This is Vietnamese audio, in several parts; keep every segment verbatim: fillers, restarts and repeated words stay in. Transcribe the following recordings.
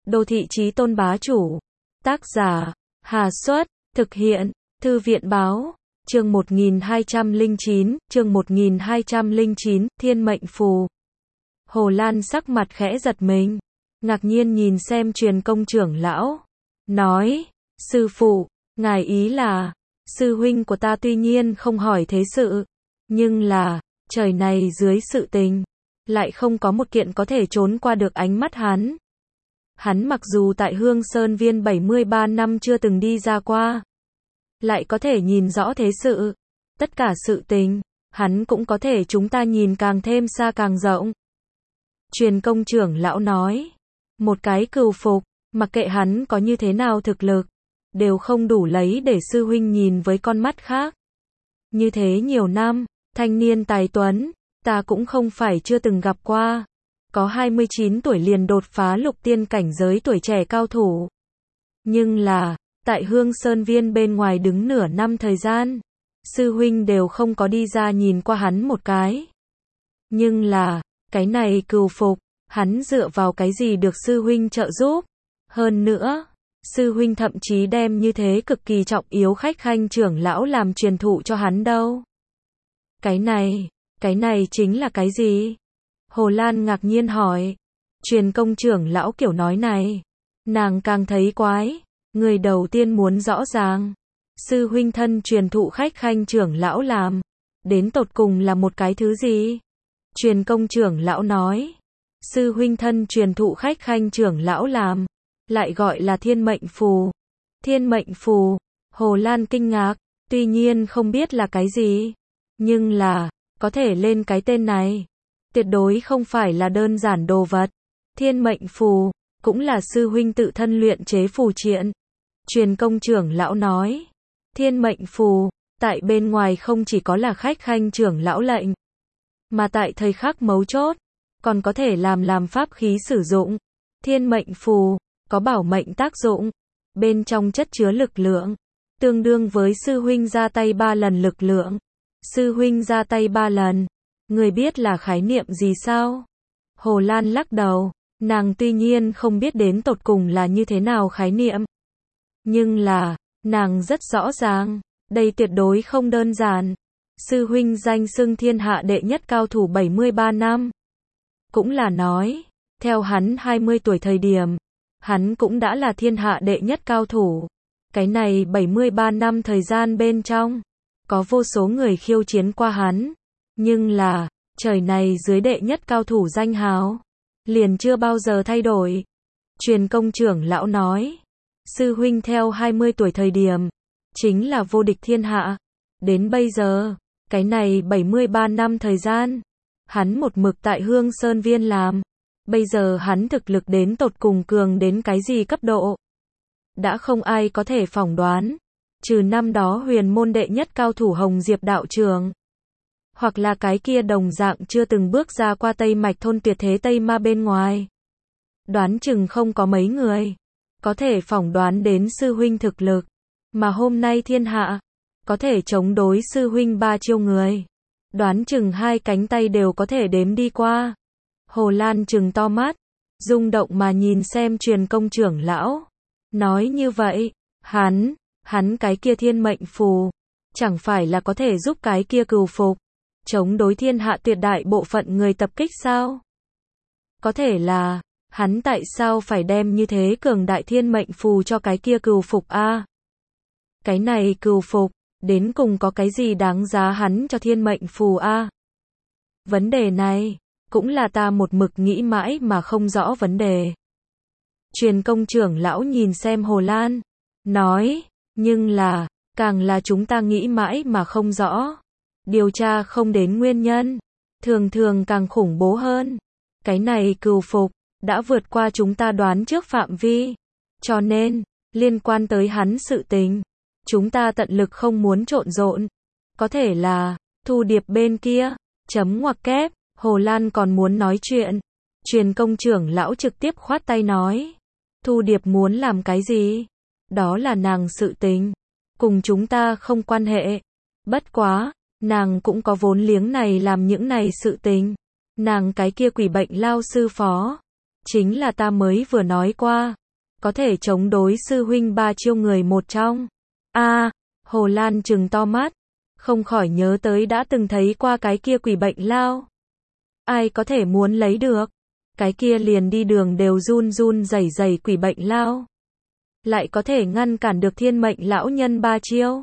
Đô thị chí tôn bá chủ. Tác giả, Hà Xuất, thực hiện, Thư viện báo, chương một nghìn hai trăm lẻ chín, chương một nghìn hai trăm lẻ chín, Thiên mệnh phù. Hồ Lan sắc mặt khẽ giật mình, ngạc nhiên nhìn xem Truyền Công trưởng lão, nói, sư phụ, ngài ý là, sư huynh của ta tuy nhiên không hỏi thế sự, nhưng là, trời này dưới sự tình, lại không có một kiện có thể trốn qua được ánh mắt hắn. Hắn mặc dù tại Hương Sơn Viên bảy mươi ba năm chưa từng đi ra qua, lại có thể nhìn rõ thế sự, tất cả sự tình, hắn cũng có thể chúng ta nhìn càng thêm xa càng rộng. Truyền Công trưởng lão nói, một cái cừu phục, mặc kệ hắn có như thế nào thực lực, đều không đủ lấy để sư huynh nhìn với con mắt khác. Như thế nhiều năm, thanh niên tài tuấn, ta cũng không phải chưa từng gặp qua. Có hai mươi chín tuổi liền đột phá lục tiên cảnh giới tuổi trẻ cao thủ. Nhưng là, tại Hương Sơn Viên bên ngoài đứng nửa năm thời gian, sư huynh đều không có đi ra nhìn qua hắn một cái. Nhưng là, cái này cừu phục, hắn dựa vào cái gì được sư huynh trợ giúp? Hơn nữa, sư huynh thậm chí đem như thế cực kỳ trọng yếu khách khanh trưởng lão làm truyền thụ cho hắn đâu. Cái này, cái này chính là cái gì? Hồ Lan ngạc nhiên hỏi. Truyền Công trưởng lão kiểu nói này, nàng càng thấy quái, người đầu tiên muốn rõ ràng, sư huynh thân truyền thụ khách khanh trưởng lão làm, đến tột cùng là một cái thứ gì? Truyền Công trưởng lão nói, sư huynh thân truyền thụ khách khanh trưởng lão làm, lại gọi là thiên mệnh phù. Thiên mệnh phù, Hồ Lan kinh ngạc, tuy nhiên không biết là cái gì, nhưng là, có thể lên cái tên này, tuyệt đối không phải là đơn giản đồ vật. Thiên mệnh phù, cũng là sư huynh tự thân luyện chế phù triện. Truyền Công trưởng lão nói, thiên mệnh phù, tại bên ngoài không chỉ có là khách khanh trưởng lão lệnh, mà tại thời khắc mấu chốt, còn có thể làm làm pháp khí sử dụng. Thiên mệnh phù, có bảo mệnh tác dụng, bên trong chất chứa lực lượng, tương đương với sư huynh ra tay ba lần lực lượng. Sư huynh ra tay ba lần, người biết là khái niệm gì sao? Hồ Lan lắc đầu, nàng tuy nhiên không biết đến tột cùng là như thế nào khái niệm. Nhưng là, nàng rất rõ ràng, đây tuyệt đối không đơn giản. Sư huynh danh xưng thiên hạ đệ nhất cao thủ bảy mươi ba năm. Cũng là nói, theo hắn hai mươi tuổi thời điểm, hắn cũng đã là thiên hạ đệ nhất cao thủ. Cái này bảy mươi ba năm thời gian bên trong, có vô số người khiêu chiến qua hắn. Nhưng là, trời này dưới đệ nhất cao thủ danh hào, liền chưa bao giờ thay đổi. Truyền Công trưởng lão nói, sư huynh theo hai mươi tuổi thời điểm, chính là vô địch thiên hạ. Đến bây giờ, cái này bảy mươi ba năm thời gian, hắn một mực tại Hương Sơn Viên làm. Bây giờ hắn thực lực đến tột cùng cường đến cái gì cấp độ? Đã không ai có thể phỏng đoán, trừ năm đó huyền môn đệ nhất cao thủ Hồng Diệp đạo trường, hoặc là cái kia đồng dạng chưa từng bước ra qua Tây Mạch thôn tuyệt thế Tây Ma bên ngoài. Đoán chừng không có mấy người có thể phỏng đoán đến sư huynh thực lực, mà hôm nay thiên hạ có thể chống đối sư huynh ba chiêu người, đoán chừng hai cánh tay đều có thể đếm đi qua. Hồ Lan trừng to mắt, rung động mà nhìn xem Truyền Công trưởng lão, nói như vậy, hắn, hắn cái kia thiên mệnh phù, chẳng phải là có thể giúp cái kia cừu phục, chống đối thiên hạ tuyệt đại bộ phận người tập kích sao? Có thể là, hắn tại sao phải đem như thế cường đại thiên mệnh phù cho cái kia cừu phục a? Cái này cừu phục, đến cùng có cái gì đáng giá hắn cho thiên mệnh phù a? Vấn đề này, cũng là ta một mực nghĩ mãi mà không rõ vấn đề. Truyền Công trưởng lão nhìn xem Hồ Lan, nói, nhưng là, càng là chúng ta nghĩ mãi mà không rõ, điều tra không đến nguyên nhân, thường thường càng khủng bố hơn. Cái này cừu phục, đã vượt qua chúng ta đoán trước phạm vi, cho nên, liên quan tới hắn sự tình, chúng ta tận lực không muốn trộn rộn. Có thể là, Thu Điệp bên kia, chấm ngoặc kép, Hồ Lan còn muốn nói chuyện. Truyền Công trưởng lão trực tiếp khoát tay nói, Thu Điệp muốn làm cái gì? Đó là nàng sự tình, cùng chúng ta không quan hệ. Bất quá, nàng cũng có vốn liếng này làm những này sự tình. Nàng cái kia quỷ bệnh lao sư phó, Chính là ta mới vừa nói qua. Có thể chống đối sư huynh ba chiêu người một trong. A, à, Hồ Lan trừng to mắt. Không khỏi nhớ tới đã từng thấy qua cái kia quỷ bệnh lao. Ai có thể muốn lấy được. Cái kia liền đi đường đều run run rẩy rẩy quỷ bệnh lao. Lại có thể ngăn cản được thiên mệnh lão nhân ba chiêu.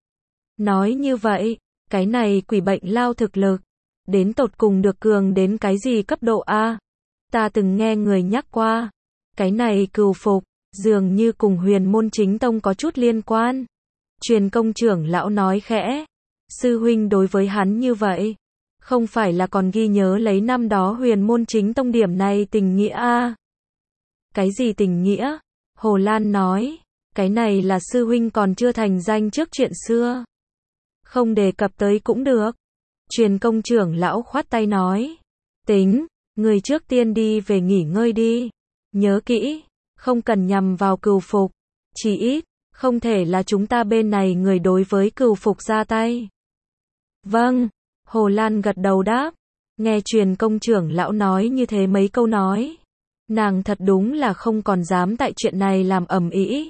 Nói như vậy, cái này quỷ bệnh lao thực lực. Đến tột cùng được cường đến cái gì cấp độ A. Ta từng nghe người nhắc qua. Cái này cừu phục, dường như cùng huyền môn chính tông có chút liên quan. Truyền công trưởng lão nói khẽ. Sư huynh đối với hắn như vậy. Không phải là còn ghi nhớ lấy năm đó huyền môn chính tông điểm này tình nghĩa a? Cái gì tình nghĩa? Hồ Lan nói. Cái này là sư huynh còn chưa thành danh trước chuyện xưa. Không đề cập tới cũng được. Truyền công trưởng lão khoát tay nói. Tính, người trước tiên đi về nghỉ ngơi đi. Nhớ kỹ, không cần nhằm vào cừu phục. Chỉ ít, không thể là chúng ta bên này người đối với cừu phục ra tay. Vâng, Hồ Lan gật đầu đáp. Nghe truyền công trưởng lão nói như thế mấy câu nói. Nàng thật đúng là không còn dám tại chuyện này làm ầm ĩ.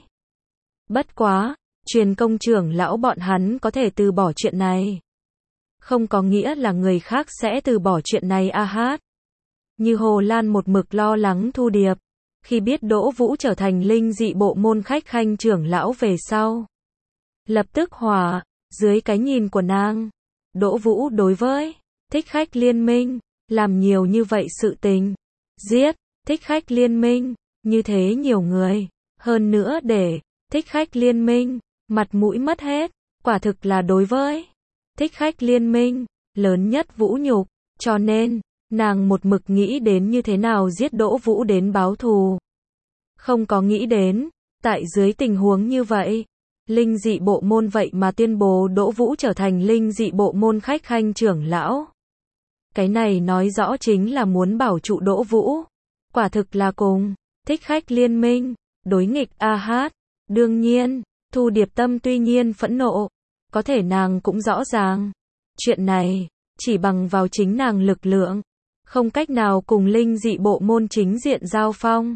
Bất quá, truyền công trưởng lão bọn hắn có thể từ bỏ chuyện này. Không có nghĩa là người khác sẽ từ bỏ chuyện này a hát. Như Hồ Lan một mực lo lắng Thu Điệp. Khi biết Đỗ Vũ trở thành linh dị bộ môn khách khanh trưởng lão về sau. Lập tức hòa, dưới cái nhìn của nàng. Đỗ Vũ đối với thích khách liên minh, làm nhiều như vậy sự tình. Giết, thích khách liên minh, như thế nhiều người. Hơn nữa để, thích khách liên minh, mặt mũi mất hết. Quả thực là đối với thích khách liên minh, lớn nhất vũ nhục. Cho nên, nàng một mực nghĩ đến như thế nào giết Đỗ Vũ đến báo thù. Không có nghĩ đến, tại dưới tình huống như vậy, linh dị bộ môn vậy mà tuyên bố Đỗ Vũ trở thành linh dị bộ môn khách khanh trưởng lão. Cái này nói rõ chính là muốn bảo trụ Đỗ Vũ. Quả thực là cùng thích khách liên minh, đối nghịch a hát. Đương nhiên, Thu Điệp tâm tuy nhiên phẫn nộ, có thể nàng cũng rõ ràng. Chuyện này, chỉ bằng vào chính nàng lực lượng, không cách nào cùng linh dị bộ môn chính diện giao phong.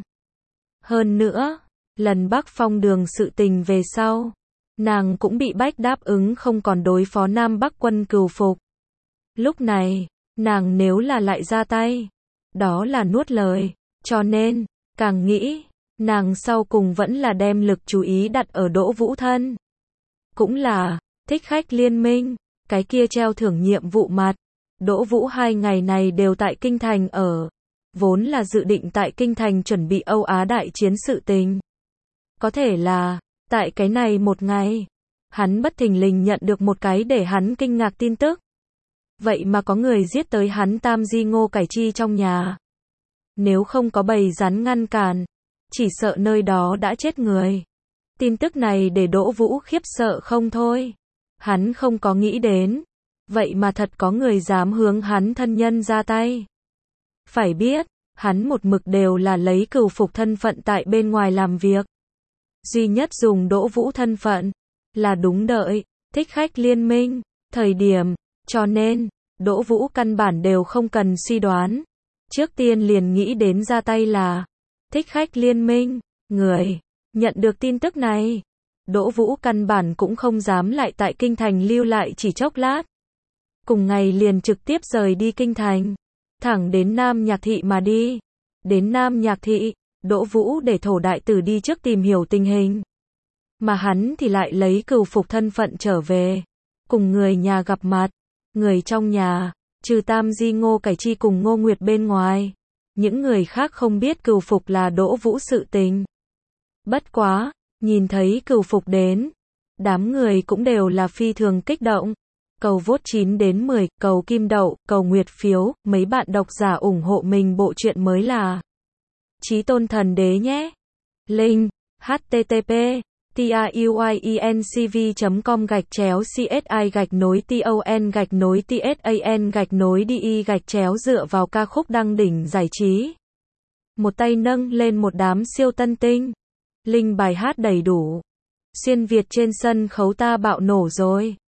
Hơn nữa, lần Bắc Phong đường sự tình về sau, nàng cũng bị bách đáp ứng không còn đối phó Nam Bắc quân cừu phục. Lúc này, nàng nếu là lại ra tay, đó là nuốt lời, cho nên, càng nghĩ, nàng sau cùng vẫn là đem lực chú ý đặt ở Đỗ Vũ thân. Cũng là, thích khách liên minh, cái kia treo thưởng nhiệm vụ mặt. Đỗ Vũ hai ngày này đều tại Kinh Thành ở. Vốn là dự định tại Kinh Thành chuẩn bị Âu Á đại chiến sự tình. Có thể là, tại cái này một ngày, hắn bất thình lình nhận được một cái để hắn kinh ngạc tin tức. Vậy mà có người giết tới hắn Tam Di Ngô Cải Chi trong nhà. Nếu không có bầy rắn ngăn cản, chỉ sợ nơi đó đã chết người. Tin tức này để Đỗ Vũ khiếp sợ không thôi. Hắn không có nghĩ đến. Vậy mà thật có người dám hướng hắn thân nhân ra tay. Phải biết, hắn một mực đều là lấy cừu phục thân phận tại bên ngoài làm việc. Duy nhất dùng Đỗ Vũ thân phận, là đúng đợi, thích khách liên minh, thời điểm, cho nên, Đỗ Vũ căn bản đều không cần suy đoán. Trước tiên liền nghĩ đến ra tay là, thích khách liên minh, người, nhận được tin tức này. Đỗ Vũ căn bản cũng không dám lại tại Kinh Thành lưu lại chỉ chốc lát. Cùng ngày liền trực tiếp rời đi Kinh Thành, thẳng đến Nam Nhạc Thị mà đi. Đến Nam Nhạc Thị, Đỗ Vũ để Thổ đại tử đi trước tìm hiểu tình hình. Mà hắn thì lại lấy cừu phục thân phận trở về, cùng người nhà gặp mặt. Người trong nhà, trừ Tam Di Ngô Cải Chi cùng Ngô Nguyệt bên ngoài, những người khác không biết cừu phục là Đỗ Vũ sự tình. Bất quá, nhìn thấy cừu phục đến, đám người cũng đều là phi thường kích động. Cầu vote chín đến mười, cầu kim đậu, cầu nguyệt phiếu, mấy bạn độc giả ủng hộ mình bộ truyện mới là Chí Tôn Thần Đế nhé. Link http truyencv chấm com gạch chéo csi gạch nối ton gạch nối tsan gạch nối di gạch chéo dựa vào ca khúc đăng đỉnh giải trí. Một tay nâng lên một đám siêu tân tinh. Link bài hát đầy đủ. Xuyên Việt trên sân khấu ta bạo nổ rồi.